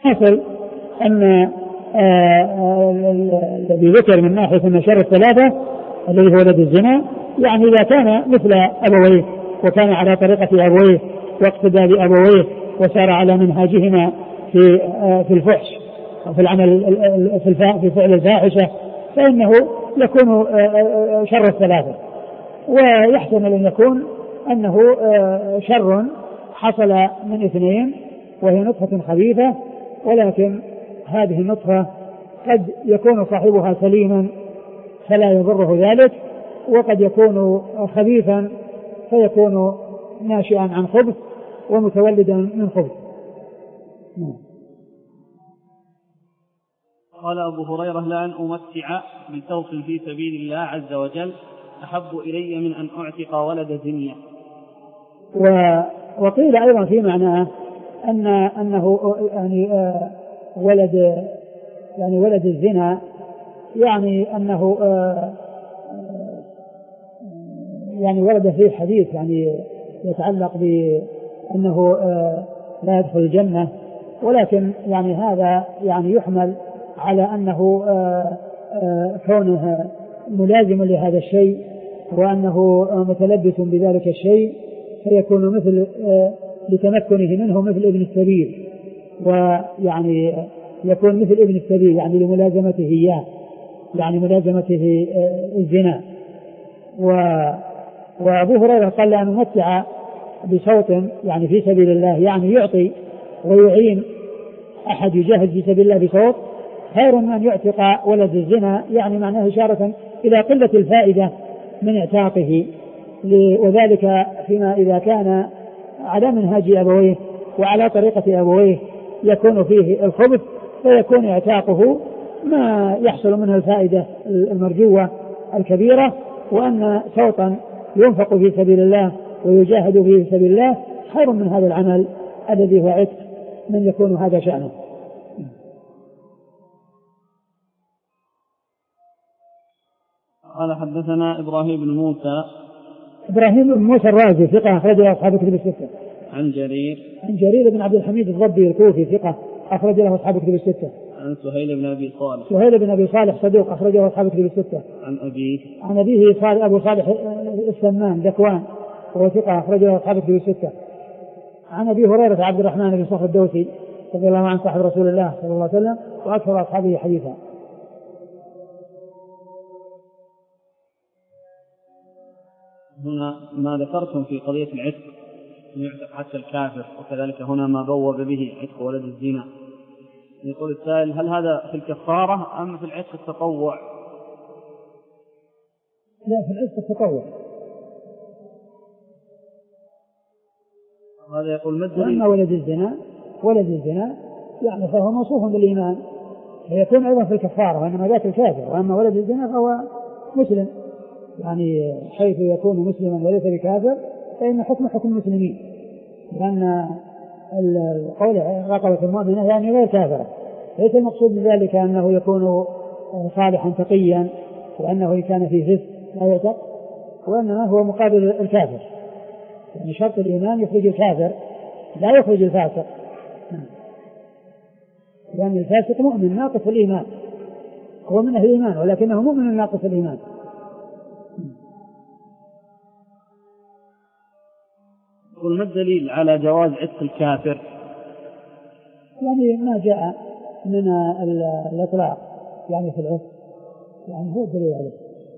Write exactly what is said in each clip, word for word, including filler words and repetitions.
حصل أن الذي ذكر من ناحية أن شر الثلاثة الذي هو ولد الزنا، يعني إذا كان مثل أبويه وكان على طريقة أبويه واقتدى بأبويه وسار على منهاجهما في في الفحش أو في العمل في فعل الفاحشة، فإنه يكون شر الثلاثة. ويحتمل أن يكون أنه شر حصل من اثنين وهي نطفة خبيثة، ولكن هذه النطفة قد يكون صاحبها سليما فلا يضره ذلك، وقد يكون خبيثا فيكون ناشئا عن خبث ومتولدا من خبث. قال أبو هريرة: لأن أمتع بسوق في سبيل الله عز وجل أحب إلي من أن أعتق ولد زنية. وقيل أيضا في معناه أن أنه يعني ولد يعني ولد الزنا، يعني أنه يعني ورد فيه حديث يعني يتعلق بأنه لا يدخل الجنة، ولكن يعني هذا يعني يحمل على أنه كونه ملازم لهذا الشيء وأنه متلبس بذلك الشيء فيكون مثل لتمكنه منه مثل ابن السبيل، ويعني يكون مثل ابن السبيل يعني لملازمته إياه، يعني ملازمته الزنا. وأبو هريرة قال لأن نمتع بصوت يعني في سبيل الله، يعني يعطي ويعين أحد يجاهد في سبيل الله بصوت خير من أن يعتق ولد الزنا، يعني معناه إشارة إلى قلة الفائدة من اعتاقه، وذلك فيما إذا كان على منهاج أبويه وعلى طريقة أبويه يكون فيه الخبث، فيكون اعتاقه ما يحصل منه الفائدة المرجوة الكبيرة، وأن صوتا ينفق في سبيل الله ويجاهد به في سبيل الله خير من هذا العمل الذي هو عتق من يكون هذا شأنه. قال: حدثنا إبراهيم بن موسى إبراهيم بن موسى الرازي ثقة أخرج له أصحاب كتب الستة. عن جرير عن جرير بن عبد الحميد الضبي الكوفي ثقة أخرج له أصحاب كتب الستة. عن سهيل بن أبي صالح سهيل بن أبي صالح صدوق أخرج له أصحاب كتب الستة. عن أبيه عن أبيه صالح أبو صالح السمان ذكوان وهو ثقة أخرج له أصحاب كتب الستة. عن أبي هريرة عبد الرحمن بن صخر الدوسي رضي الله عنه صاحب رسول الله صلى الله عليه وسلم وأكثر أصحابه حديثا. هنا ما ذكرتم في قضية العتق يعتق حتى الكافر، وكذلك هنا ما بوب به عتق ولد الزنا. يقول السائل: هل هذا في الكفارة أم في العتق التطوع؟ لا، في العتق التطوع. هذا يقول مد. وأما ولد الزنا ولد الزنا يعني فهو موصوف بالإيمان فيكون أيضا في الكفارة، وإنما ذاك الكافر. وأما ولد الزنا فهو مسلم، يعني حيث يكون مسلما وليس بكافر فإن حكم حكم المسلمين، لأن القول رقبة المؤمنة يعني غير كافرة، ليس المقصود بذلك أنه يكون صالحا تقيا وأنه إن كان في فسق لا يعتق، وإنما هو مقابل الكافر، يعني شرط الإيمان يخرج الكافر لا يخرج الفاسق، لأن الفاسق مؤمن ناقص الإيمان، هو من أهل الإيمان ولكنه مؤمن ناقص الإيمان. يقول: ما الدليل على جواز عتق الكافر؟ يعني ما جاء من الإطلاق يعني في العتق، يعني هو الدليل عليه.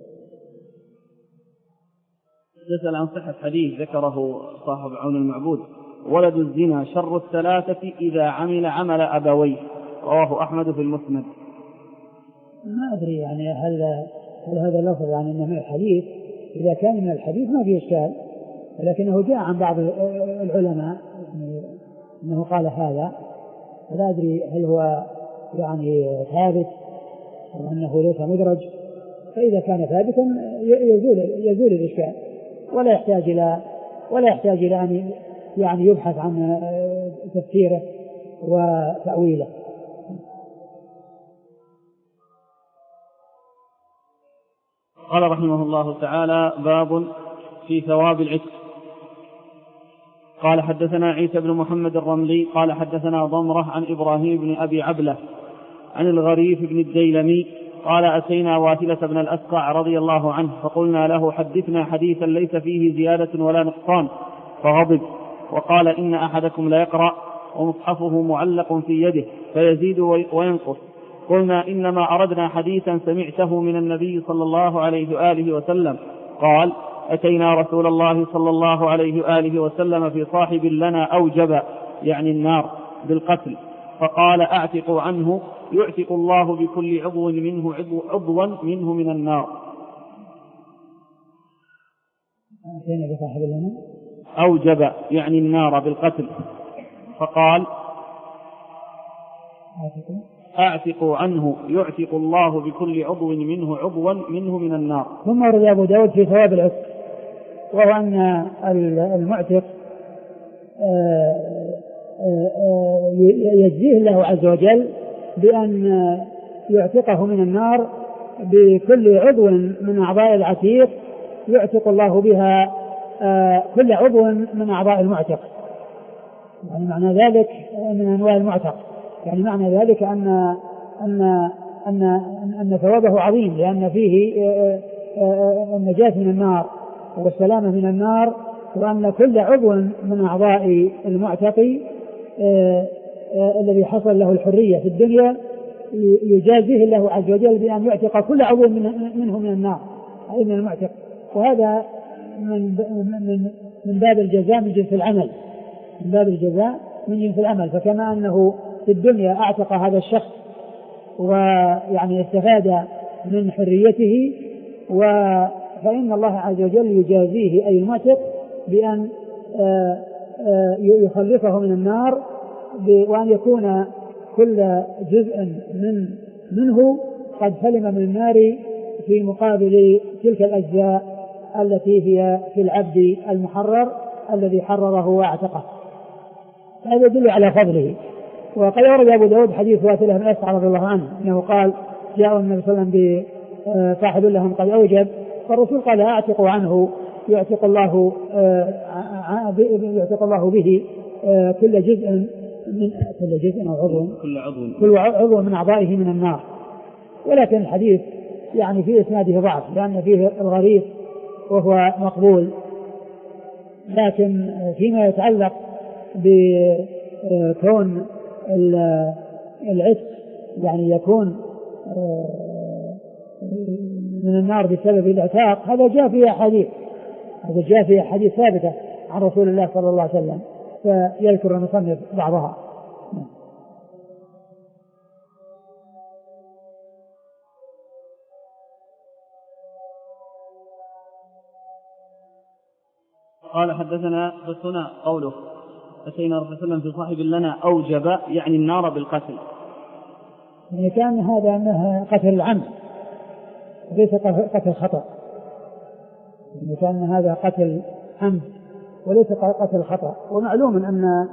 يسأل عن صحة حديث ذكره صاحب عون المعبود: ولد الزنا شر الثلاثة إذا عمل عمل أبويه، رواه أحمد في المسند. ما أدري يعني هل, هل هذا اللفظ يعني أنه من الحديث، إذا كان من الحديث ما فيه إشكال، ولكنه جاء عن بعض العلماء يعني أنه قال هذا، فلا أدري هل هو يعني ثابت وأنه ليس مدرج، فإذا كان ثابتا يزول, يزول الإشكال ولا يحتاج إلى ولا يحتاج إلى أن يعني يبحث عن تفسيره وتأويله. قال رحمه الله تعالى: باب في ثواب العتق. قال حدثنا عيسى بن محمد الرملي قال حدثنا ضمرة عن إبراهيم بن أبي عبلة عن الغريف بن الديلمي قال أتينا واثلة بن الأسقع رضي الله عنه فقلنا له حدثنا حديثا ليس فيه زيادة ولا نقصان فغضب وقال إن أحدكم لا يقرأ ومصحفه معلق في يده فيزيد وينقص. قلنا إنما أردنا حديثا سمعته من النبي صلى الله عليه وآله وسلم. قال أتينا رسول الله صلى الله عليه وآله وسلم في صاحب لنا أوجب يعني النار بالقتل فقال أعتقوا عنه يعتق الله بكل عضو منه عضو عضوا منه من النار. أوجب يعني النار بالقتل فقال أعتقوا عنه يعتق الله بكل عضو منه عضوا منه من النار. ثم ورد أبو داود في ثواب العتق وهو أن المعتق يجزيه الله عز وجل بأن يعتقه من النار بكل عضو من أعضاء العتيق يعتق الله بها كل عضو من أعضاء المعتق. يعني معنى ذلك من أنواع المعتق يعني معنى ذلك أن أن أن أن ثوابه عظيم لأن فيه النجاة من النار والسلامة من النار وأن كل عضو من أعضاء المعتق الذي حصل له الحرية في الدنيا يجازيه الله عز وجل بأن يعتق كل عضو منه من النار أي من المعتق. وهذا من من من باب الجزاء من جنس العمل من باب الجزاء من جنس العمل. فكما أنه في الدنيا أعتق هذا الشخص ويعني استفاد من حريته فإن الله عز وجل يجازيه أي المعتق بأن يخلصه من النار وأن يكون كل جزء من منه قد سلم من النار في مقابل تلك الأجزاء التي هي في العبد المحرر الذي حرره واعتقه. هذا يدل على فضله. وقد ورد أبو داود حديث واثلة بن الأسقع رضي الله عنه أنه قال جاء النبي صلى الله عليه وسلم بصاحب لهم قد أوجب فالرسول قال أعتقوا عنه يعتق الله يعتق الله به كل جزء من كل جزء أو عضو كل عضو كل عضو من أعضائه من النار. ولكن الحديث يعني في إسناده ضعف لأن فيه الغريب وهو مقبول. لكن فيما يتعلق بكون العتق يعني يكون من النار بسبب العتاق هذا جاء فيه حديث هذا جاء فيه حديث ثابتة عن رسول الله صلى الله عليه وسلم فيذكر المصنف بعضها. قال حدثنا بس هنا قوله أتينا رسول الله صلى الله عليه وسلم في صاحب لنا أوجب يعني النار بالقتل يعني كان هذا أنه قتل العمد ليس قتل خطأ يعني كان هذا قتل عمد وليس قتل خطأ. ومعلوم أن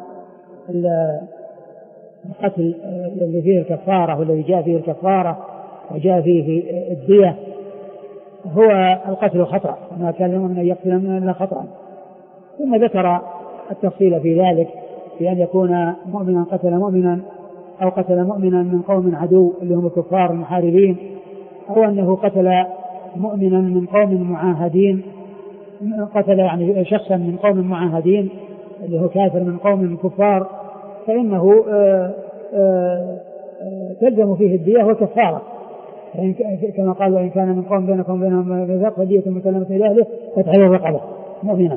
القتل الذي فيه الكفارة والذي جاء فيه الكفارة وجاء فيه الدية هو القتل خطأ ما كان لهم أن يقتل من خطأ. ثم ذكر التفصيل في ذلك بأن يكون مؤمنا قتل مؤمنا أو قتل مؤمنا من قوم عدو اللي هم الكفار المحاربين أو أنه قتل مؤمنا من قوم معاهدين قتل يعني شخصا من قوم معاهدين اللي هو كافر من قوم كفار فإنه آآ آآ تلزم فيه الدية وكفارة كما قال وإن كان من قوم بينكم بينهم ميثاق فدية مسلمة إلى أهله فتحرير رقبة مؤمنة.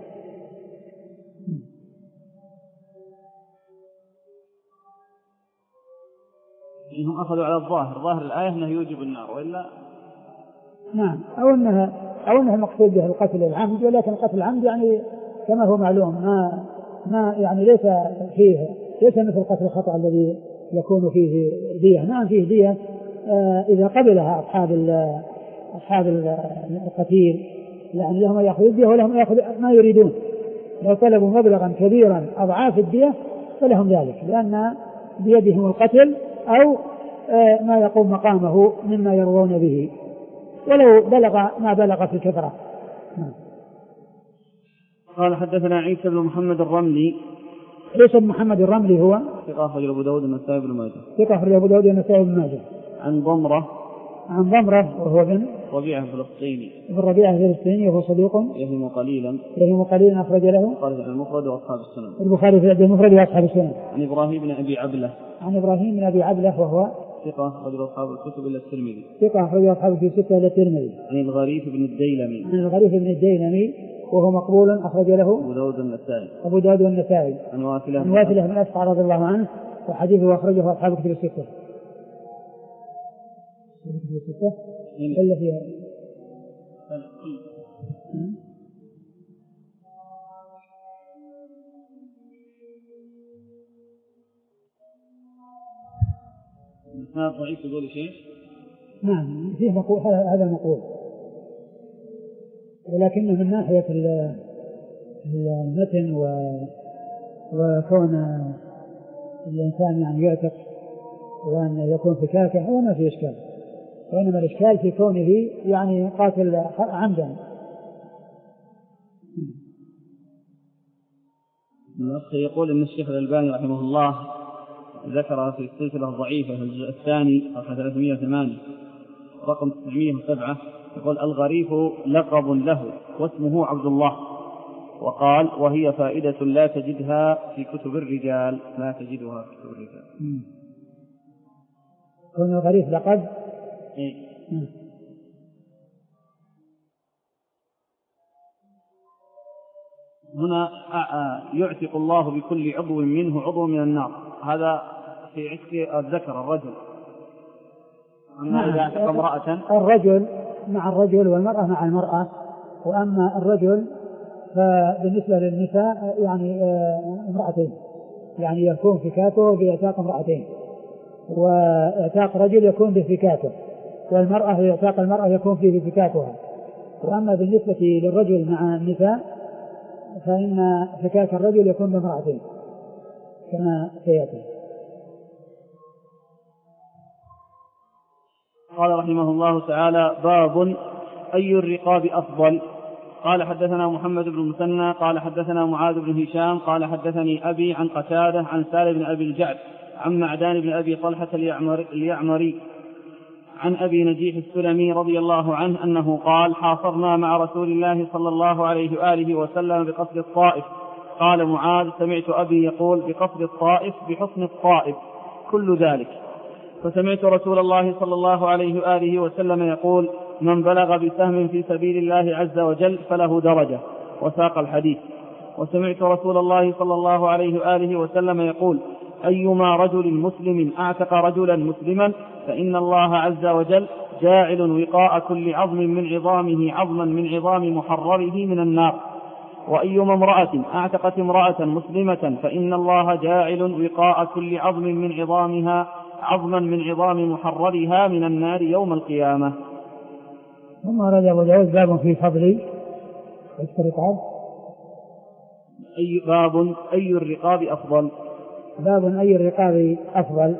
إنهم أخذوا على الظاهر ظاهر الآية أنه يوجب النار وإلا نعم أو أنها أو أنها مقصود به القتل العمد ولكن القتل العمد يعني كما هو معلوم ما ما يعني ليس فيه ليس مثل قتل الخطأ الذي يكون فيه دية. نعم فيه دية آه إذا قبلها أصحاب أصحاب القتيل يعني لهم يأخذوا الدية ولهم يأخذ ما يريدون. لو طلبوا مبلغا كبيرا أضعاف الدية فلهم ذلك لأن بيدهم القتل أو آه ما يقوم مقامه مما يرضون به ولو بلغ ما بلغ في الكثرة. قال حدثنا عيسى بن محمد الرملي. عيسى بن محمد الرملي هو ثقة أخرجه أبو داود والنسائي بن ماجه. ثقة أخرجه أبو داود والنسائي بن ماجه. عن ضمرة. عن ضمرة وهو بن ربيعة الفلسطيني. ابن ربيعة الفلسطيني وهو صديق يهم قليلا. يهم قليلا أخرج له البخاري في المفرد وأصحاب السنن. البخاري في المفرد وأصحاب السنن. عن إبراهيم بن أبي عبلة. عن إبراهيم بن أبي عبلة وهو ثقة أخرجه أصحاب الكتب إلا الترمذي. ثقة أخرجه أصحاب في ستة إلا الترمذي. عن الغريف بن الديلمي. عن الغريف بن الديلمي وهو مقبول أخرج له أبو داود والنسائي. أبو داود والنسائي. عن واثلة عن واثلة بن أسقع رضي الله عنه وحديثه أخرجه أصحاب الكتب الستة. الستة إلا فيها الإسناد ضعيف تقول شيء؟ نعم فيه مقول هذا المقول، ولكنه من ناحية المتن وكون الإنسان يعني يعتق وأن يكون فكاكة هو ما في إشكال، وإنما الإشكال في كونه يعني قاتل عمدا. الأخ يقول إن الشيخ الألباني رحمه الله ذكر في السلسلة الضعيفة الجزء الثاني صفحة ثلاثمائة وثمانية رقم تسعمائة وسبعة يقول الغريف لقب له واسمه عبد الله، وقال وهي فائدة لا تجدها في كتب الرجال، لا تجدها في كتب الرجال. كون الغريف لقب إيه؟ هنا يعتق الله بكل عضو منه عضو من النار، هذا في عتق الذكر الرجل. أما إذا اعتق امرأة الرجل مع الرجل والمرأة مع المرأة، وأما الرجل فبالنسبة للنساء يعني امرأتين، يعني يكون فكاته باعتاق امرأتين، واعتاق رجل يكون بفكاته، والمرأة باعتاق المرأة يكون فيه فكاتها. وأما بالنسبة للرجل مع النساء فإن فكاك الرجل يكون بامرأتين كما سيأتي. قال رحمه الله تعالى باب أي الرقاب أفضل. قال حدثنا محمد بن المثنى قال حدثنا معاذ بن هشام قال حدثني أبي عن قتادة عن سالم بن أبي الجعد عن معدان بن أبي طلحة اليعمري عن أبي نجيح السلمي رضي الله عنه أنه قال حاصرنا مع رسول الله صلى الله عليه وآله وسلم بقصر الطائف. قال معاذ سمعت أبي يقول بقصر الطائف بحصن الطائف كل ذلك، فسمعت رسول الله صلى الله عليه وآله وسلم يقول من بلغ بسهم في سبيل الله عز وجل فله درجة، وساق الحديث. وسمعت رسول الله صلى الله عليه وآله وسلم يقول أيما رجل مسلم أعتق رجلا مسلما فإن الله عز وجل جاعل وقاء كل عظم من عظامه عظما من عظام محرره من النار، وأيما امرأة أعتقت امرأة مسلمة فإن الله جاعل وقاء كل عظم من عظامها عظما من عظام محررها من النار يوم القيامة. ثم ورد أبو داود باب في فضل الرقاب. أي باب أي الرقاب أفضل. باب أي الرقاب أفضل.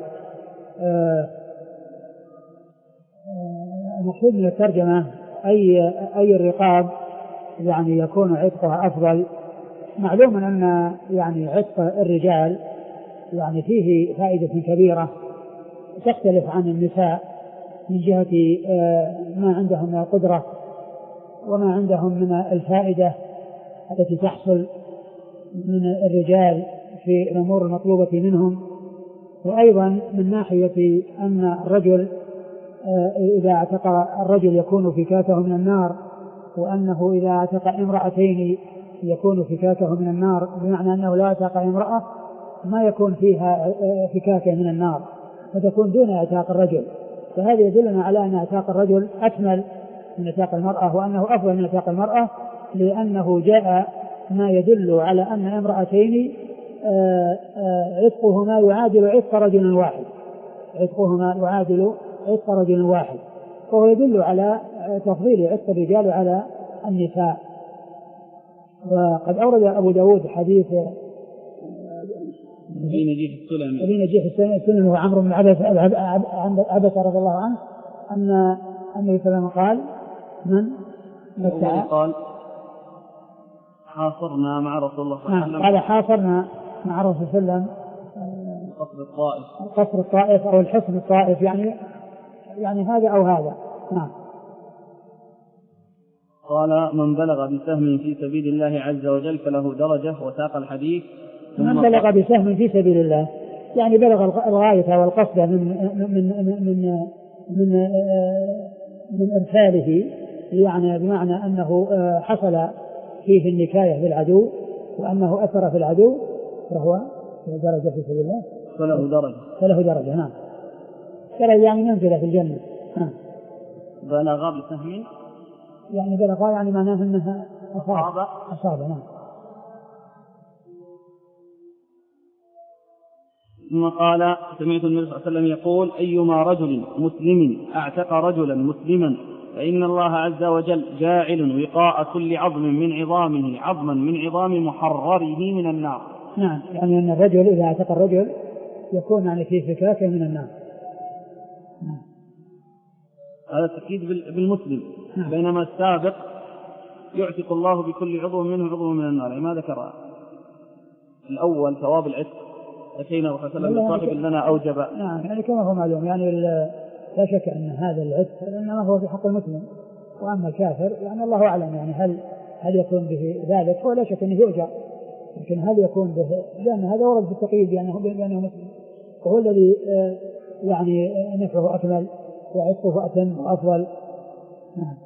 المقصود من الترجمة أي أي الرقاب يعني يكون عتقها أفضل. معلوم أن يعني عتق الرجال يعني فيه فائدة كبيرة تختلف عن النساء من جهة ما عندهم من القدرة وما عندهم من الفائدة التي تحصل من الرجال في الأمور المطلوبة منهم، وأيضا من ناحية أن الرجل إذا اعتق الرجل يكون فكاكه من النار، وأنه إذا اعتق امرأتين يكون فكاكه من النار، بمعنى أنه لا اعتق امرأة ما يكون فيها فكاكه من النار فتكون دون اعتاق الرجل. فهذا يدلنا على أن اعتاق الرجل أكمل من اعتاق المرأة، وأنه أفضل من اعتاق المرأة، لأنه جاء ما يدل على أن امرأتين عتقهما يعادل عتق رجل واحد، عتقهما يعادل عتق رجل واحد، وهو يدل على تفضيل عتق الرجال على النساء. وقد أورد أبو داود حديث أبي نجيح السلمي أبي نجيح السلمي وعمرو بن عبس رضي الله عنه أن النبي صلى الله عليه وسلم قال من قال حاصرنا مع رسول الله صلى الله عليه وسلم. قال حاصرنا مع الرسول صلى الله عليه وسلم قصر الطائف قصر الطائف أو الحصن الطائف، يعني يعني هذا أو هذا. نعم. قال من بلغ بسهم في سبيل الله عز وجل فله درجة، وساق الحديث. من بلغ بسهم في سبيل الله يعني بلغ الغاية والقصد من من من من من, من إرساله، يعني بمعنى أنه حصل فيه النكاية بالعدو وأنه أثر في العدو فهو درجة في سبيل الله فله درجة فله درجة. نعم. درجة يعني منزلة في الجنة. نعم. بلغ بسهم يعني بلغ يعني معناه أنها أصاب أصاب. نعم. ثم قال سمعت النبي صلى الله عليه وسلم يقول أيما رجل مسلم أعتق رجلا مسلما فإن الله عز وجل جاعل وقاء كل عظم من عظامه عظما من عظام محرره من النار. نعم. يعني أن الرجل إذا اعتق الرجل يكون يعني في فكاكه من النار. نعم. هذا تأكيد بالمسلم. نعم. بينما السابق يعتق الله بكل عضو منه عضو من النار. يعني ما ذكر الأول ثواب العتق أتينا وسلم صاحب لنا أوجب. نعم. يعني كما هو معلوم يعني لا شك أن هذا العتق إنما هو في حق المسلم، وأما الكافر يعني الله أعلم يعني هل هل يكون به ذلك، هو لا شك أنه يؤجر، لكن هل يكون به، لأن هذا ورد في التقييد بأنه بأنه مسلم، وهو الذي يعني نفعه أكمل وعتقه أتم وأفضل. نعم.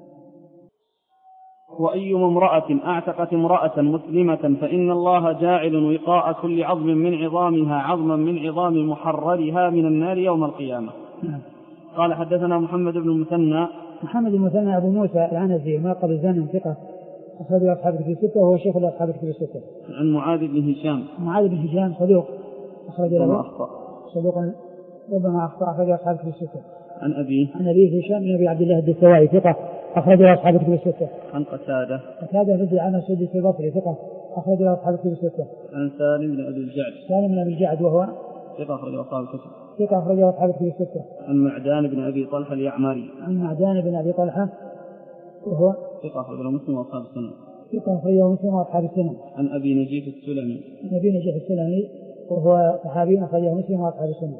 وأيما امرأة أعتقت امرأة مسلمة فإن الله جاعل وقاء كل عظم من عظامها عظما من عظام محررها من النار يوم القيامة. نعم. قال حدثنا محمد بن المثنى محمد بن المثنى أبو موسى العنزي ملقب الزاني ثقة أخرج أصحاب الكتب الستة وهو شيخ أصحاب الكتب الستة. عن معاذ بن هشام معاذ بن هشام صدوق أخرج له أخطأ صدوق ربما أخطأ أخرج أصحاب الكتب الستة. عن أبيه عن أبيه هشام بن أبي عبد الله الدستوائي ثقة أخرج أصحاب الكتب الستة. عن قتادة قتادة بن عن السدي البصري ثقة أخرج أصحاب الكتب الستة. عن سالم بن أبي الجعد سالم بن أبي الجعد وهو ثقة أخرج أصحاب الكتب. ثقة أخرج أصحاب الكتب الستة. عن معدان بن أبي طلحة اليعمري عن معدان بن أبي طلحة وهو ثقة أخرج مسلم وأصحاب السنن. ثقة أخرج مسلم وأصحاب السنن. عن أبي نجيح السلمي عن أبي نجيح السلمي وهو صحابي أخرجه مسلم وأصحاب السنن.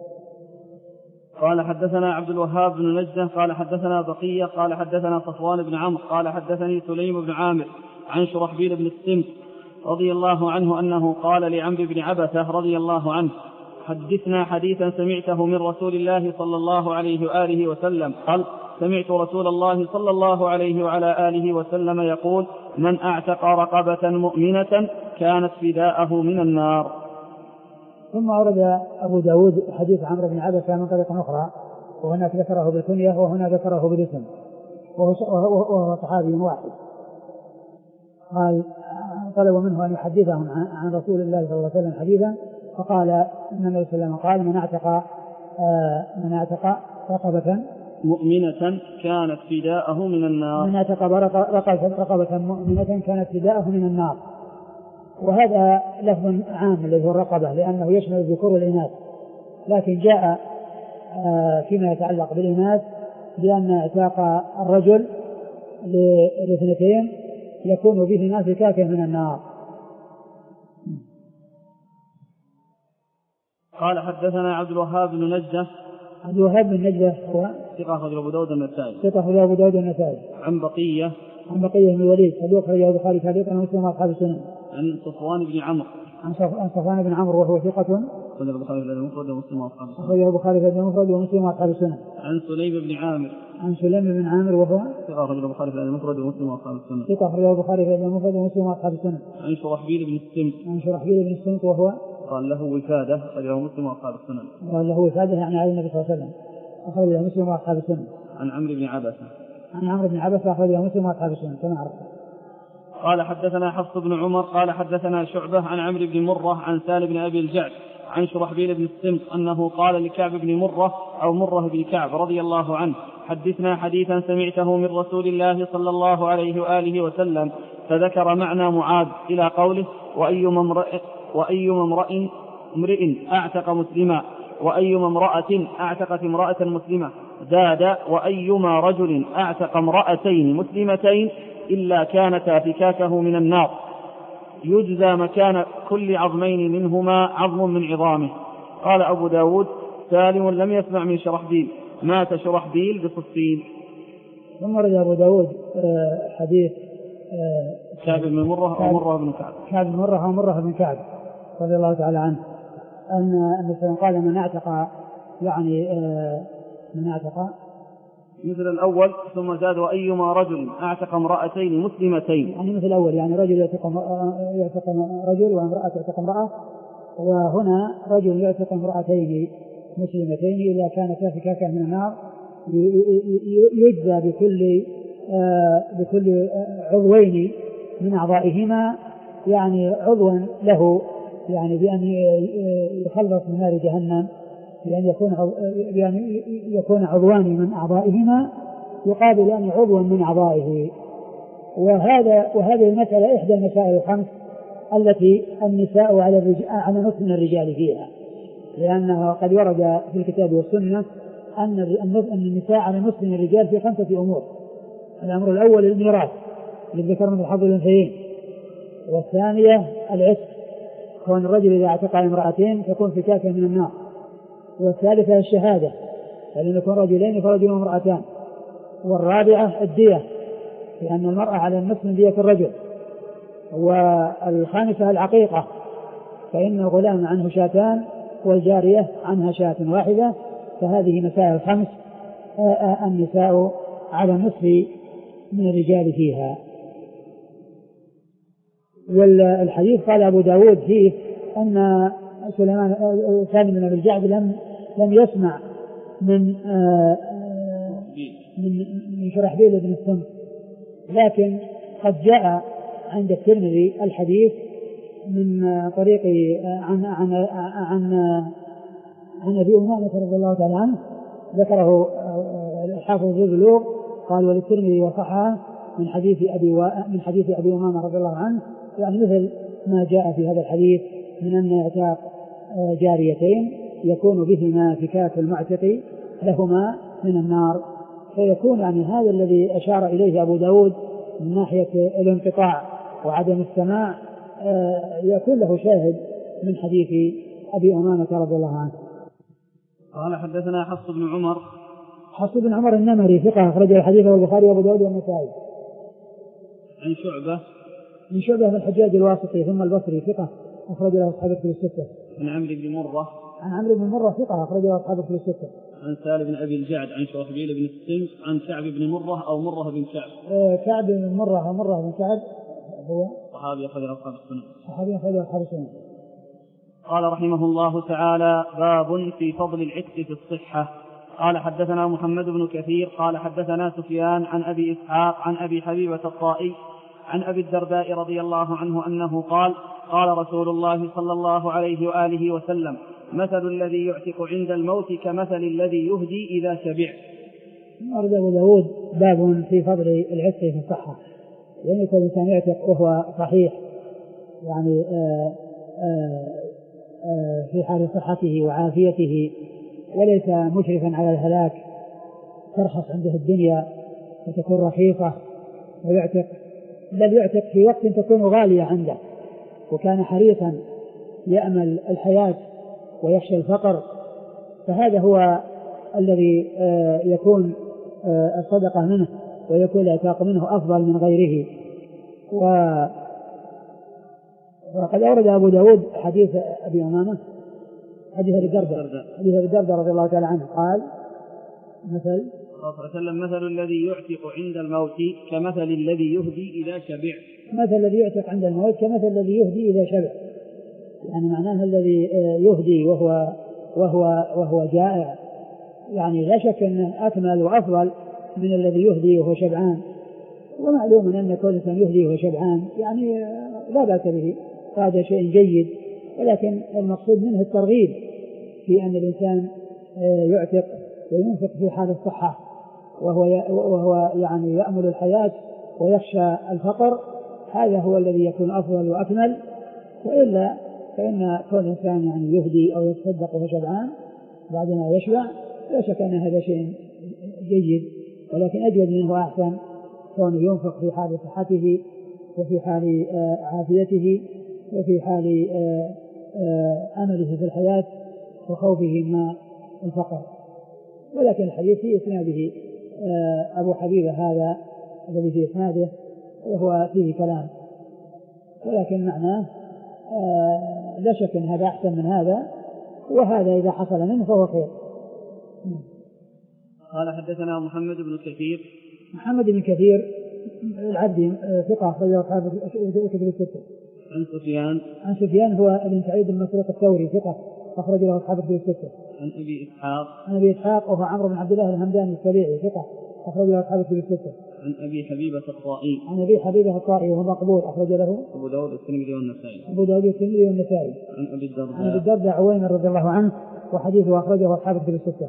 قال حدثنا عبد الوهاب بن نجدة قال حدثنا بقية قال حدثنا صفوان بن عمرو قال حدثني سليم بن عامر عن شرحبيل بن السمت رضي الله عنه أنه قال لعمرو بن عبثة رضي الله عنه حدثنا حديثا سمعته من رسول الله صلى الله عليه وآله وسلم قال سمعت رسول الله صلى الله عليه وعلى آله وسلم يقول من أعتق رقبة مؤمنة كانت فداءه من النار. ثم أورد أبو داود حديث عمرو بن عبثة من طريق أخرى وهناك ذكره بالكنية وهنا ذكره بالاسم وهو صحابي واحد. قال طلبوا منه أن يحدثهم عن رسول الله صلى الله عليه وسلم حديثا فقال إن النبي صلى الله عليه وسلم قال من اعتق من اعتق رقبة مؤمنة كانت فداءه من النار من اعتق رقبة مؤمنة كانت فداءه من النار. وهذا لفظ عام الذي هو الرقبة لأنه يشمل الذكور والإناث، لكن جاء فيما يتعلق بالإناث بأن اعتاق الرجل لاثنتين يكون به انفكاك من النار. قال حدثنا عبد الوهاب بن نجدة عبد الوهاب بن نجدة هو ثقة أخرج أبو داود النسائي ثقة أخرج أبو داود النسائي. عن بقية عن بقية بن الوليد صدوق أخرجه البخاري تعليقا ومسلم وأصحاب السنن. عن صفوان بن عمرو عن صفوان بن عمرو وهو ثقة أخرجه البخاري في المفرد ومسلم وأصحاب السنن. أخرجه البخاري في المفرد ومسلم وأصحاب السنن. عن سليم بن عامر عن سليم بن عامر وهو ثقة أخرجه البخاري في المفرد ومسلم وأصحاب السنن. ثقة أخرجه البخاري في المفرد ومسلم وأصحاب السنن. عن شرحبيل بن السمت عن شرحبيل بن السمت وهو قال له وفادة أخرجه مسلم وأصحاب السنن. قال له وفادة يعني على النبي صلى الله عليه وسلم أخرجه مسلم وأصحاب السنن. عن عمرو بن عبثة عن عمرو بن عبثة أخرجه مسلم وأصحاب السنن كما عرفت. قال حدثنا حفص بن عمر قال حدثنا شعبة عن عمرو بن مرة عن سالم بن أبي الجعد عن شرحبيل بن السمت أنه قال لكعب بن مرة أو مرة بن كعب رضي الله عنه حدثنا حديثا سمعته من رسول الله صلى الله عليه وآله وسلم فذكر معنى معاذ إلى قوله وأيما امرئ وأيما امرئ امرئ أعتق مسلما وأيما امرأة أعتقت امرأة مسلمة زاد وأيما رجل أعتق امرأتين مسلمتين إلا كانتا فكاكه من النار يجزى مكان كل عظمين منهما عظم من عظامه. قال أبو داود سالم لم يسمع من شرحبيل مات شرحبيل بصفين. ثم رد أبو داود حديث كعب بن مرة ومرة بن كعب كعب بن مرة ومرة بن كعب رضي الله تعالى عنه أن النبي قال من اعتق يعني من اعتق مثل الأول ثم زاد وأيما رجل اعتق امرأتين مسلمتين، يعني مثل الأول يعني رجل يعتق يعتق رجل وامرأة تعتق امرأة، وهنا رجل يعتق امرأتين مسلمتين إذا كانتا فكاكا من النار يجزى بكل بكل عضوين من أعضائهما يعني عضوا له يعني بأن يخلص من نار جهنم بأن يكون بأن يكون عضوان من أعضائهما يقابل أن عضوا من أعضائه. وهذا وهذه المسألة إحدى المسائل الخمس التي النساء على الرجال على نصف من الرجال فيها، لأنه قد ورد في الكتاب والسنة أن النساء على نصف من الرجال في خمسة أمور. الأمر الأول الميراث للذكر مثل حظ الأنثيين، والثانية العتق كون الرجل إذا اعتق امرأتين تكون فكاكا من النار، والثالثة الشهادة فلن يكون رجلين فرجل وامرأتان، والرابعة الدية لأن المرأة على النصف من دية الرجل، والخامسة العقيقة فإن الغلام عنه شاتان والجارية عنها شاة واحدة. فهذه مسائل خمس النساء على النصف من الرجال فيها. والحديث قال أبو داود فيه أن سليمان سالم بن أبي الجعد لم لم يسمع من من من شرحبيل بن السمس، لكن قد جاء عند الترمذي الحديث من طريق عن عن عن عن أبي أمامة رضي الله تعالى عنه ذكره الحافظ ذو البلوغ قال وللترمذي وصححه من حديث أبي من حديث أبي أمامة رضي الله عنه، يعني مثل ما جاء في هذا الحديث من أن اعتاق جاريتين يكون بهما فكاك المعتق لهما من النار، فيكون يعني هذا الذي أشار إليه أبو داود من ناحية الانقطاع وعدم السماع يكون له شاهد من حديث أبي أمامة رضي الله عنه. قال حدثنا حفص بن عمر حفص بن عمر النمري ثقة أخرج الحديث البخاري وأبو داود والنسائي. عن شعبة من شعبة بن الحجاج الواسطي ثم البصري ثقة أخرج له أصحاب الكتب الستة. عن عمرو بن مرة عن عمرو بن مرة ثقة أخرج له أصحاب الكتب الستة. عن سالم بن أبي الجعد عن شرحبيل بن السمس عن كعب بن مرة أو مرة بن كعب. آه كعب بن مرة أو مرة بن كعب هو صحابي أخرج أصحاب السنة. صحابي أخرج أصحاب السنة. قال رحمه الله تعالى باب في فضل العتق في الصحة. قال حدثنا محمد بن كثير قال حدثنا سفيان عن أبي إسحاق عن أبي حبيبة الطائي عن أبي الدرداء رضي الله عنه أنه قال قال رسول الله صلى الله عليه وآله وسلم مثل الذي يعتق عند الموت كمثل الذي يهدي إذا شبع. أرد أبو داود باب في فضل العتق في الصحة، يعني يكون الإنسان يعتق وهو صحيح يعني آآ آآ آآ في حال صحته وعافيته وليس مشرفا على الهلاك ترخص عنده الدنيا وتكون رخيصة ويعتق، بل يعتق في وقت تكون غالية عنده وكان حريصا يأمل الحياة ويخشى الفقر، فهذا هو الذي يكون الصدقة منه ويكون العتاق منه أفضل من غيره. وقد أورد أبو داود حديث أبي أمامة حديث أبي الدرداء حديث أبي الدرداء رضي الله تعالى عنه قال مثل مثل الذي يعتق عند الموت كمثل الذي يهدي إذا شبع. مثل الذي يعتق عند الموت كمثل الذي يهدي إذا شبع، يعني معناه الذي يهدي وهو وهو وهو جائع، يعني لا شك أنه أكمل وأفضل من الذي يهدي وهو شبعان، ومعلوم أن كل إنسان يهدي وهو شبعان يعني لا بأس به، هذا شيء جيد، ولكن المقصود منه الترغيب في أن الإنسان يعتق وينفق في حال الصحة وهو وهو يعني يأمل الحياة ويخشى الفقر، هذا هو الذي يكون أفضل وأكمل. وإلا فإن كل إنسان يعني يهدي أو يتصدق وهو شبعان بعدما يشبع لا شك أن هذا شيء جيد، ولكن أجود منه أحسن كونه ينفق في حال صحته وفي حال عافيته وفي حال أمله في الحياة وخوفه من الفقر. ولكن الحديث في إسناده أبو حبيبة هذا الذي في إسناده وهو فيه كلام، ولكن معناه لا شك أن هذا أحسن من هذا، وهذا إذا حصل منه فهو خير. قال حدثنا محمد بن كثير. محمد بن كثير العبدي ثقة أخرجه أصحاب الكتب الستة. عن سفيان. عن سفيان هو بن سعيد بن مسروق الثوري ثقة أخرج له أصحاب الكتب الستة. عن أبي إسحاق. عن أبي إسحاق وهو عمرو بن عبد الله الهمداني السبيعي ثقة أخرج له أصحاب الكتب الستة. عن أبي حبيبة الطائي. عن أبي حبيبة الطائي وهو مقبول أخرج له أبو داود والترمذي والنسائي. أبو داود والترمذي والنسائي. عن أبي الدرداء. عن أبي الدرداء عويمر رضي الله عنه وحديثه أخرجه أصحاب الكتب الستة.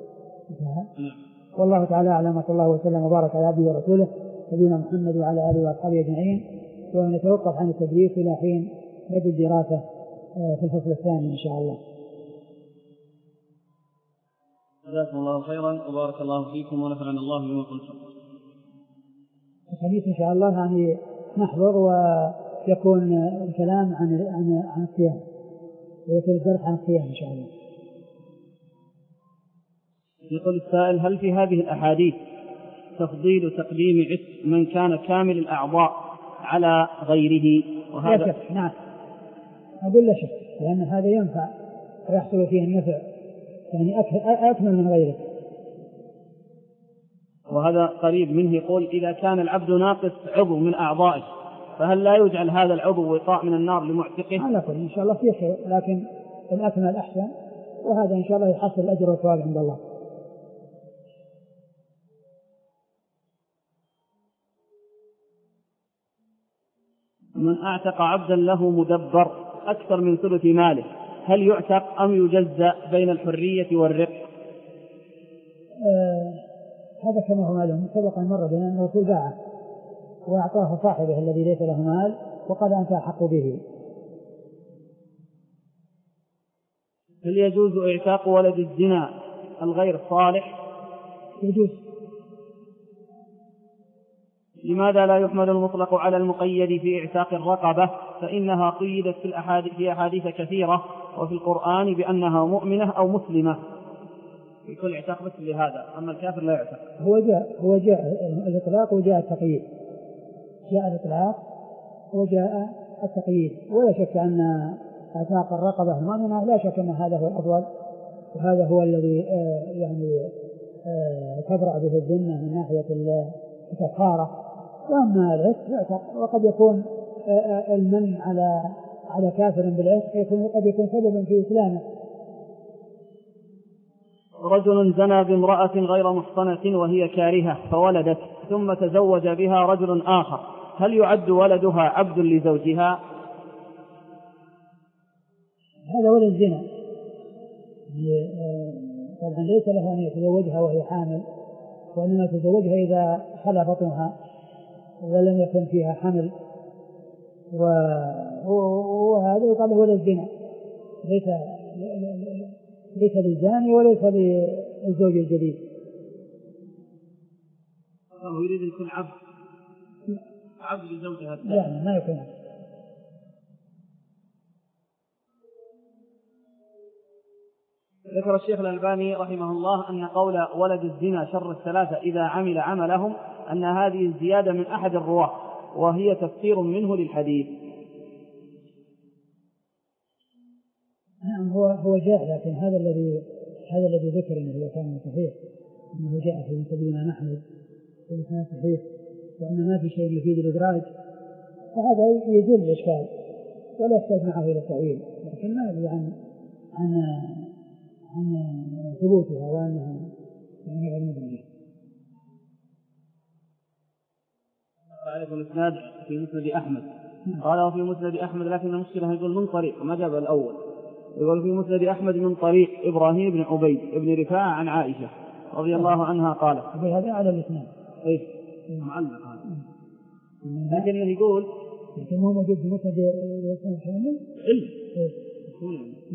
والله تعالى أعلم، صلى الله وسلم وبارك على عبده ورسوله نبينا محمد وعلى آله وأصحابه أجمعين. ونتوقف عن التدريس إلى حين نبدأ الدراسة في الفصل الثاني إن شاء الله. جزاكم الله خيرا وبارك الله فيكم ونفعنا الله بما قلتم. الحديث إن شاء الله يعني نحضر ويكون الكلام عن عن عن الصيام، ويكون الدرس عن الصيام إن شاء الله. يقول السائل: هل في هذه الأحاديث تفضيل تقديم عتق من كان كامل الأعضاء على غيره؟ وهذا لا شك. نعم أقول لا شك، لأن هذا ينفع ويحصل فيه النفع، يعني أكمل من غيره. وهذا قريب منه يقول: إذا كان العبد ناقص عضو من أعضائه فهل لا يجعل هذا العضو وقاء من النار لمعتقه؟ على كل إن شاء الله فيه خير، لكن الأكمل أحسن، وهذا إن شاء الله يحصل الأجر والثواب عند الله. من أعتق عبدا له مدبر أكثر من ثلث ماله هل يعتق أم يجزأ بين الحرية والرق؟ آه هذا كما هو معلوم سبق مرة بنا أنه الرسول باعه وأعطاه صاحبه الذي ليس له مال وقال أنت أحق به. هل يجوز إعتاق ولد الزنا الغير صالح؟ يجوز. لماذا لا يحمل المطلق على المقيد في إعتاق الرقبة فإنها قيدت في الأحاديث في أحاديث كثيرة وفي القرآن بأنها مؤمنة أو مسلمة؟ يكون اعتاق بس لهذا، أما الكافر لا يعتق. هو جاء هو جاء الإطلاق وجاء التقييد، جاء الإطلاق وجاء التقييد، ولا شك أن اعتاق الرقبة المؤمنة لا شك أن هذا هو الأفضل، وهذا هو الذي آه يعني آه تبرأ به الذمة من ناحية الكفارة. وأما العتق يعتق، وقد يكون آه المن على على كافر بالعتق يكون قد يكون سببا في إسلامه. رجل زنى بامرأة غير محصنة وهي كارهة فولدت ثم تزوج بها رجل آخر، هل يعد ولدها عبد لزوجها؟ هذا ولد زنا، طبعا ليس له أن يتزوجها وهي حامل، وإنما تزوجها إذا خلا بطنها ولم يكن فيها حمل، وهذا يقال ولد زنا، ليس ليس للزاني وليس للزوج الجديد. هو يريد أن يكون عبد عبد لزوجها؟ لا ما يكون عبد. ذكر الشيخ الألباني رحمه الله أن قول ولد الزنا شر الثلاثة إذا عمل عملهم أن هذه الزيادة من أحد الرواة وهي تفسير منه للحديث. نعم هو هو جاء، لكن هذا الذي هذا الذي ذكر انه كان صحيح، انه جاء في مسلمنا نحن في كان صحيح، وان ما في شيء يفيد الادراج، فهذا يزيل الاشكال ولا يحتاج معه الى تأويل، لكن ما يدري عن عن عن ثبوتها وانها يعني غير مدرجه. تعرف الاسناد في مسند احمد قال في مسند احمد، لكن المشكله يقول من طريق ما جاب الاول، يقول في مسند أحمد من طريق إبراهيم بن عبيد بن رفاعة عن عائشة رضي الله عنها قالت. هذا على الاثنين. إيه معلق هذا. لكن يقول لكن هو موجود في مسند كامل. إلا.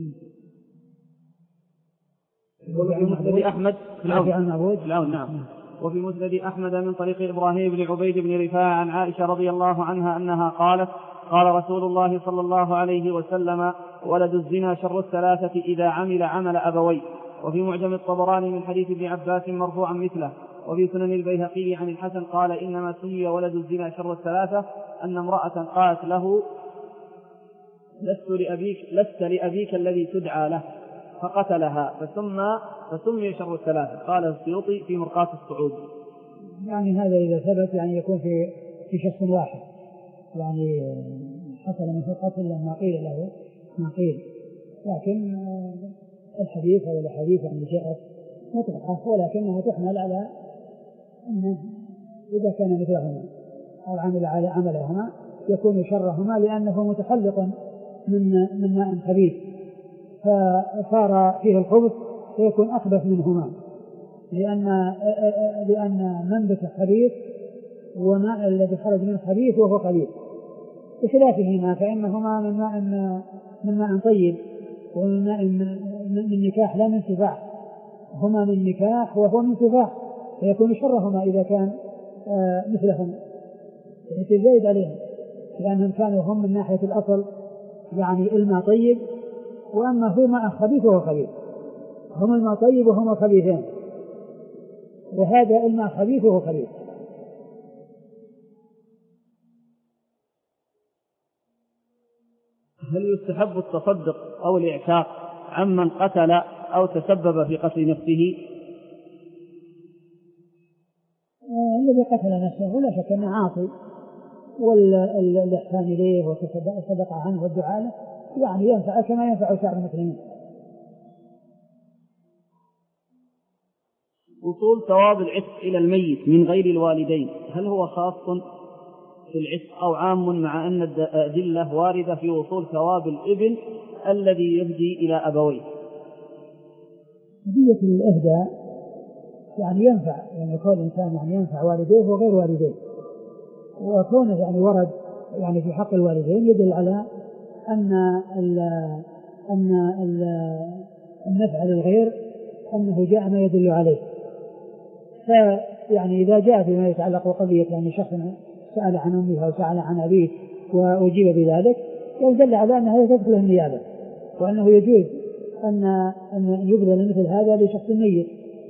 يقول في مسند أحمد في العون. في العون نعم. وفي مسند أحمد من طريق إبراهيم بن عبيد بن رفاعة عن عائشة رضي الله عنها أنها قالت قال رسول الله صلى الله عليه وسلم ولد الزنا شر الثلاثة إذا عمل عمل أبويه. وفي معجم الطبراني من حديث ابن عباس مرفوعا مثله. وفي سنن البيهقي عن الحسن قال إنما سمي ولد الزنا شر الثلاثة أن امرأة قالت له لست لأبيك, لست لأبيك الذي تدعى له فقتلها فسمى فسمي شر الثلاثة. قال السيوطي في مرقاة الصعود. يعني هذا إذا ثبت يعني يكون في في شخص واحد، يعني حصل من القتل لما قيل له ما قيل، لكن الحديث أو الحديث عن جاءت مطلقة، ولكنها تحمل على أنه إذا كان مثلهما أو عمل على عملهما يكون شرهما لأنه متخلق من من ماء خبيث فصار فيه الخبث فيكون أخبث منهما، لأن لأن منبت الخبيث وماء الذي خرج من الخبيث وهو خبيث، بخلافهما فإنهما من ماء من ماء طيب ومن ماء من نكاح لا من سفاح، هما من نكاح وهو من سفاح، فيكون شرهما إذا كان مثلهم يصير زايد عليهم، لأنهم كانوا هم من ناحية الأصل يعني الماء طيب، وأما هو ماء خبيث وهو خبيث، هما الماء طيب وهما خبيثين، وهذا الماء خبيث وهو خبيث. هل يستحب التصدق أو الإعتاق عمن قتل أو تسبب في قتل نفسه؟ الذي قتل نفسه ولا شك أنه عاصي، والإحسان إليه والصدقة عنه والدعاء له يعني ينفع كما ينفع سائر المسلمين. وصول ثواب العتق إلى الميت من غير الوالدين هل هو خاص في العتق أو عام، مع أن الأدلة واردة في وصول ثواب الابن الذي يهدي إلى أبويه؟ هدية الإهداء يعني ينفع، يعني يقول الإنسان يعني ينفع والديه وغير والديه، وكونه يعني ورد يعني في حق الوالدين يدل على أن ال أن ال النفع للغير أنه جاء ما يدل عليه. فيعني إذا جاء فيما يتعلق بقضية يعني شخص سأل عن أمه أو سأل عن أبيه وأجيب بذلك يدل على أنها تدخل النيابة، وأنه يجوز أن أن يبذل مثل هذا لشخص ميت،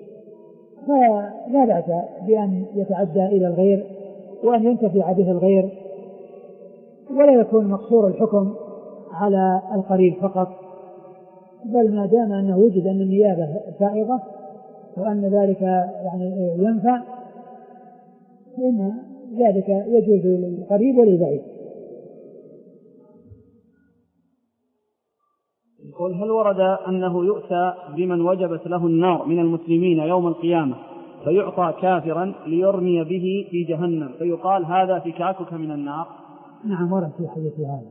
فلا بأس بأن يتعدى إلى الغير وأن ينتفع به الغير، ولا يكون مقصور الحكم على القريب فقط، بل ما دام أنه وجد أن النيابة فائضة وأن ذلك يعني ينفع فإن ذلك يجوز للقريب وللبعيد. يقول هل ورد أنه يؤتى بمن وجبت له النار من المسلمين يوم القيامة فيعطى كافرا ليرمي به في جهنم فيقال هذا فكاكك من النار؟ نعم ورد في حديث هذا.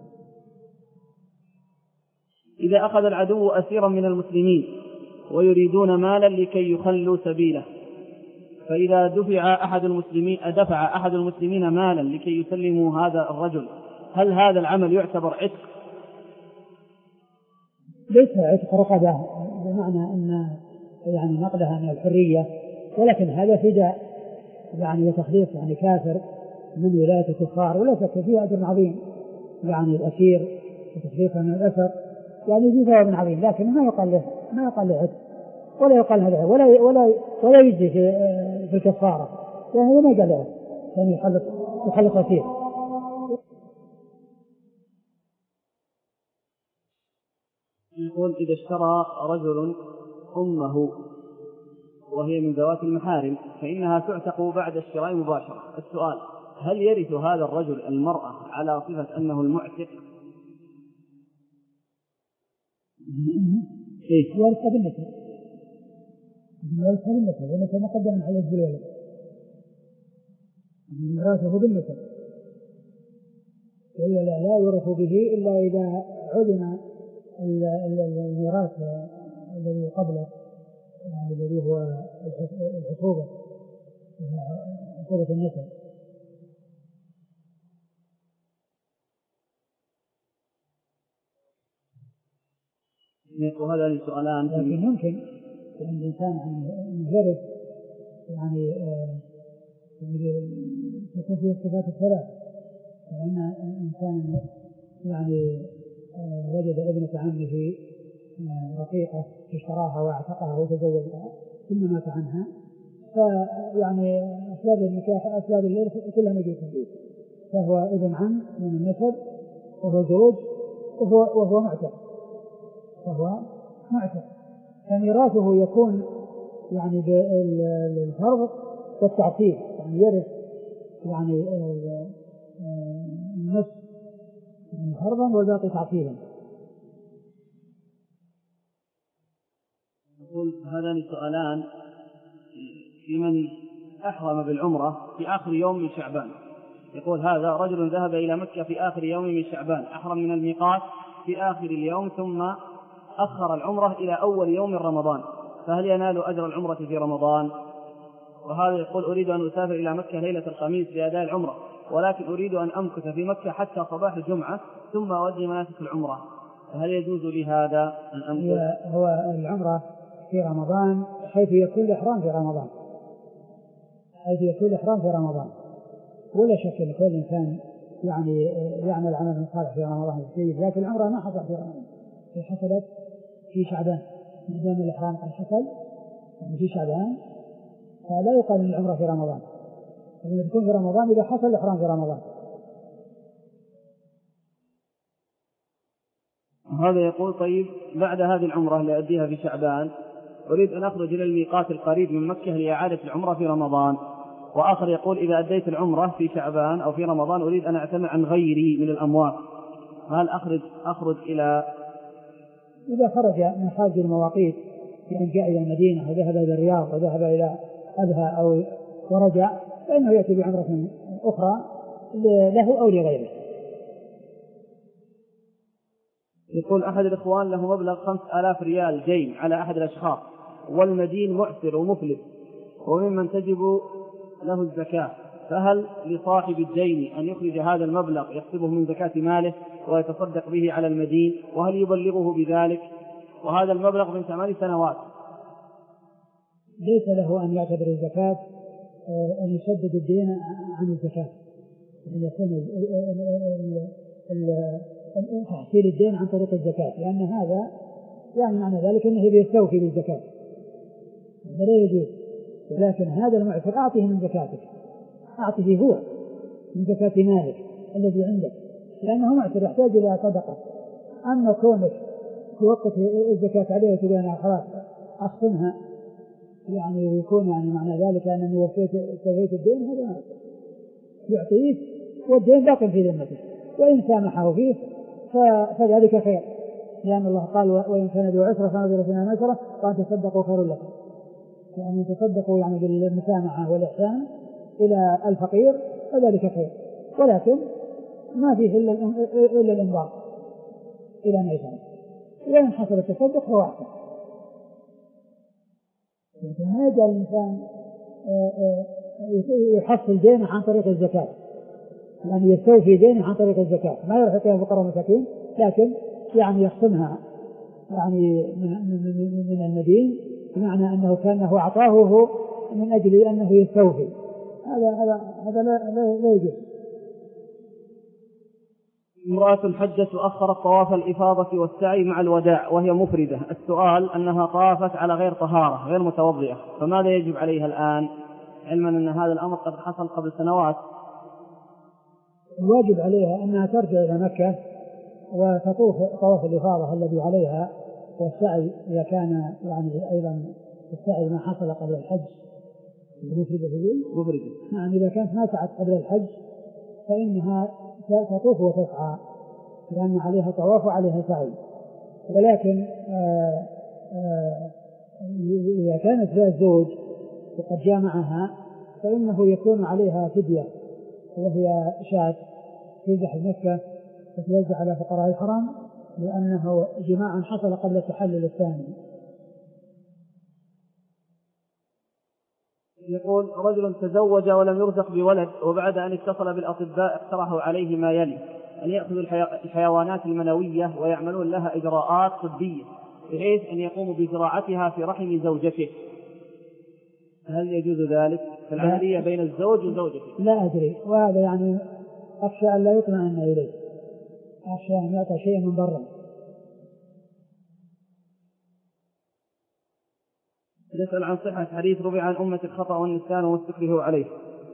إذا أخذ العدو أسيرا من المسلمين ويريدون مالا لكي يخلوا سبيله، فإذا دفع أحد المسلمين أدفع أحد المسلمين مالا لكي يسلموا هذا الرجل هل هذا العمل يعتبر عتق؟ ليس عتق رقبة بمعنى أن يعني نقلها من الحرية، ولكن هذا فداء يعني وتخليص يعني كافر من ولاية الكفار، ولا شك فيه أجر عظيم يعني الأسير وتخليصه من الأسر يعني فيه ثواب عظيم، لكن ما يقال له ما يقال له عتق ولا يقال هذا ولا ولا ولا يجزي في, في الكفارة، يعني هذا ما قال له يعني يخلص يخلص أسير. يقول إذا اشترى رجل أمه وهي من ذوات المحارم فإنها تعتق بعد الشراء مباشرة، السؤال هل يرث هذا الرجل المرأة على صفة أنه المعتق؟ إيه يرث بالنسبة يرث بالنسبة بالنسبة مقدم على الزلولة يرثه بالنسبة ولا لا يرث به إلا إذا علم الميراث الذي قبله يعني الذي هو العصوبة عصوبة النسب. وهذا السؤالان لكن ممكن أن الإنسان يجرب يعني تكون فيه الصفات الثلاث، وأن إنسان يعني وجد ابنة عمه رقيقة اشتراها واعتقها وتزوجها ثم مات عنها، فيعني أسباب النكاح أسباب الإرث كلها موجودة فيه، فهو ابن عم من النسب وهو زوج وهو, وهو معتق وهو معتق فميراثه يكون يعني بالفرض والتعصيب، يعني يرث يعني النصف يعني فرضا والباقي تعصيبا. يقول هذان سؤالان في من أحرم بالعمرة في آخر يوم من شعبان. يقول هذا رجل ذهب إلى مكة في آخر يوم من شعبان، أحرم من الميقات في آخر اليوم ثم أخر العمرة إلى أول يوم من رمضان، فهل ينال أجر العمرة في رمضان؟ وهذا يقول أريد أن أسافر إلى مكة ليلة الخميس لأداء العمرة، ولكن أريد أن أمكث في مكة حتى صباح الجمعة ثم أؤدي مناسك العمرة، فهل يجوز لي هذا أن أمكث؟ هو العمرة في رمضان حيث يكون الإحرام في رمضان حيث يكون الإحرام في رمضان ولا شك أن كل إنسان يعني يعمل عمل صالح في رمضان الجيد، لكن العمرة ما حصل في رمضان، هي حصلت في شعبان، ما دام الإحرام قد حصل في شعبان فلا يقال أن العمرة في رمضان، لأنه تكون في رمضان إذا حصل الإحرام في رمضان. هذا يقول طيب بعد هذه العمرة اللي أديها في شعبان أريد أن أخرج إلى الميقات القريب من مكة لإعادة العمرة في رمضان، وآخر يقول إذا أديت العمرة في شعبان أو في رمضان أريد أن أعتمر عن غيري من الأموات، هل أخرج أخرج إلى إذا خرج من خارج المواقيت بأن جاء إلى المدينة وذهب إلى الرياض وذهب إلى أبها أو ورجع فإنه يأتي بعمرة أخرى له أو لغيره. يقول أحد الإخوان له مبلغ خمس آلاف ريال دين على أحد الأشخاص والمدين معسر ومفلس وممن تجب له الزكاة، فهل لصاحب الدين أن يخرج هذا المبلغ يحسبه من زكاة ماله ويتصدق به على المدين، وهل يبلغه بذلك؟ وهذا المبلغ من ثمان سنوات. ليس له أن يعتبر الزكاة أن يسدد الدين عن الزكاة، أن يكون تحصيل الدين عن طريق الزكاة، لأن هذا يعني معنى ذلك أنه بيستوفي بالزكاة، هذا لا يجوز. ولكن هذا المعسر أعطيه من زكاتك، أعطيه هو من زكاة مالك الذي عندك، لأنه معسر يحتاج إلى صدقة. أما كونك توقف الزكاة عليه وتقول أنا خلاص أخصمها يعني ويكون يعني معنى ذلك أنني وفيت سويت الدين، هذا معسر يعطيه والدين باق في ذمته، وإن سامحه فيه فذلك خير، لأن الله قال وإن كان ذو عسرة فنظرة إلى ميسرة وأن تصدقوا خير لكم، يعني تصدقوا يعني بالمسامحة والإحسان إلى الفقير فذلك خير، ولكن ما فيه إلا إلا الإنظار إلى ميسرة، وإن حصل التصدق هو أحسن. لكن ما يجعل الإنسان يحصل دينه عن طريق الزكاة، يعني يستوفي دينه عن طريق الزكاة، ما يروح يعطيها الفقراء والمساكين، لكن يعني يخصمها يعني من المدين، بمعنى أنه كأنه أعطاه من أجل أنه يستوفي، هذا هذا هذا لا لا, لا يجوز. امرأة حجت وأخرت طواف الإفاضة والسعي مع الوداع وهي مفردة، السؤال أنها طافت على غير طهارة غير متوضئة، فماذا يجب عليها الآن علما أن هذا الأمر قد حصل قبل سنوات؟ الواجب عليها أنها ترجع إلى مكة وتطوف طواف الإفاضة الذي عليها، والسعي إذا كان يعني أيضا السعي ما حصل قبل الحج مفردة مفردة يعني إذا كانت ما سعت قبل الحج فإنها تطوف وتسعى لأن عليها طواف وعليها سعي. ولكن آآ آآ إذا كانت ذا الزوج وقد جامعها فإنه يكون عليها فدية وهي شاة تذبح مكة وتوزع على فقراء الحرم، لأنه جماع حصل قبل التحلل الثاني. يقول رجل تزوج ولم يرزق بولد، وبعد أن اتصل بالأطباء اقترحوا عليه ما يلي: أن يأخذ الحيوانات المنوية ويعملون لها إجراءات طبية بحيث أن يقوموا بزراعتها في رحم زوجته، هل يجوز ذلك في العملية بين الزوج وزوجته؟ لا أدري، وهذا يعني أخشى أن لا يطمئن إليه، أخشى أن يعطى شيء من برا. يسأل عن صحة حديث ربع عن أمة الخطأ والنسيان وما استكرهوا عليه.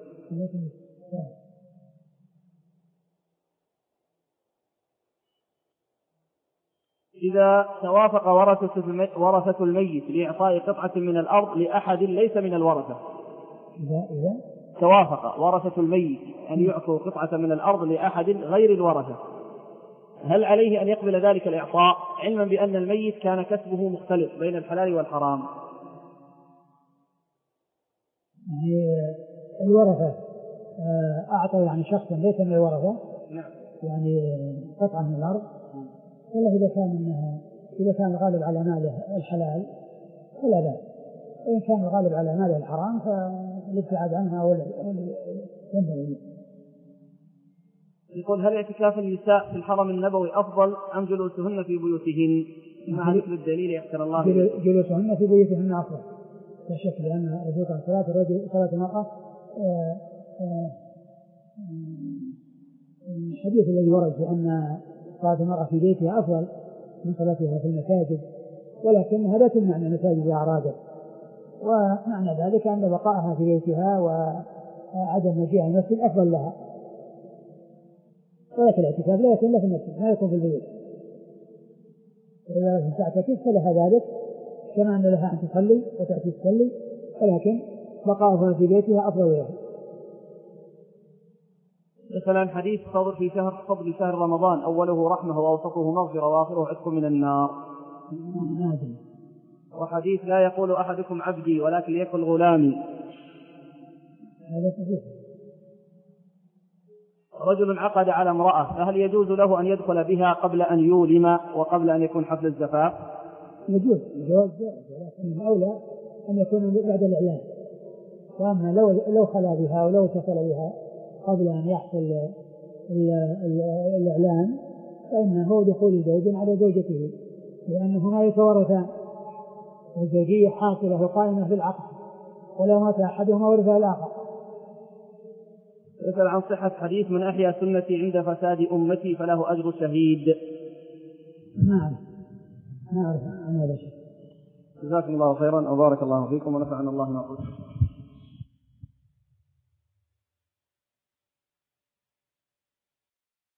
إذا توافق ورثة الميت لإعطاء قطعة من الأرض لأحد ليس من الورثة، إذا إذا توافق ورثة الميت أن يعطوا قطعة من الأرض لأحد غير الورثة، هل عليه أن يقبل ذلك الإعطاء علما بأن الميت كان كسبه مختلف بين الحلال والحرام؟ يعني الورثة أعطوا يعني شخصا ليس من الورثة يعني قطعة من الأرض، ولا إذا كان إنها إذا كان الغالب على ماله الحلال فلا بأس، وإن كان الغالب على ماله الحرام فالابتعاد عنها ولا ينبغي. يقول هل اعتكاف النساء في الحرم النبوي أفضل أم جلوسهن في بيوتهن؟ مع ذكر الدليل يحسن الله. جلوسهن في بيوتهن أفضل لا شك، لأن رجوع صلاة الرجل صلاة المرأة الحديث الذي ورد بأن صلاة المرأة في بيتها أفضل من صلاتها في المساجد، ولكن هذا تمنع من المساجد إذا أرادت، ومعنى ذلك أن بقائها في بيتها وعدم مجيء المسجد أفضل لها، ولكن الاعتكاف لا يكون لا في المسجد، لا يكون في البيت، وإذا لم تعتكف فلها ذلك كما أن لها أن تصلي وتأتي تصلي، ولكن بقائها في بيتها أفضل لها. مثلا حديث فضل في شهر فضل شهر رمضان أوله رحمة وأوسطه مغفرة وآخره عتق من النار، وحديث لا يقول أحدكم عبدي ولكن يقول غلامي. هذا صحيح. رجل عقد على امرأة فهل يجوز له أن يدخل بها قبل أن يولم وقبل أن يكون حفل الزفاف؟ يجوز الجواز، ولكن الأولى أن يكون بعد الإعلان، وأما لو لو خلا بها ولو اتصل بها قبل أن يحصل الإعلان فإنه دخول زوج على زوجته، لأنهما يتورثان والزوجية حاصلة وقائمة في العقد، ولو مات أحدهما ورثها الآخر. يسأل عن صحة حديث من أحيا سنتي عند فساد أمتي فله أجر شهيد. نعم ما أعرف عن هذا الشيء. جزاكم الله خيرا وبارك الله فيكم ونفعنا الله ما قلت.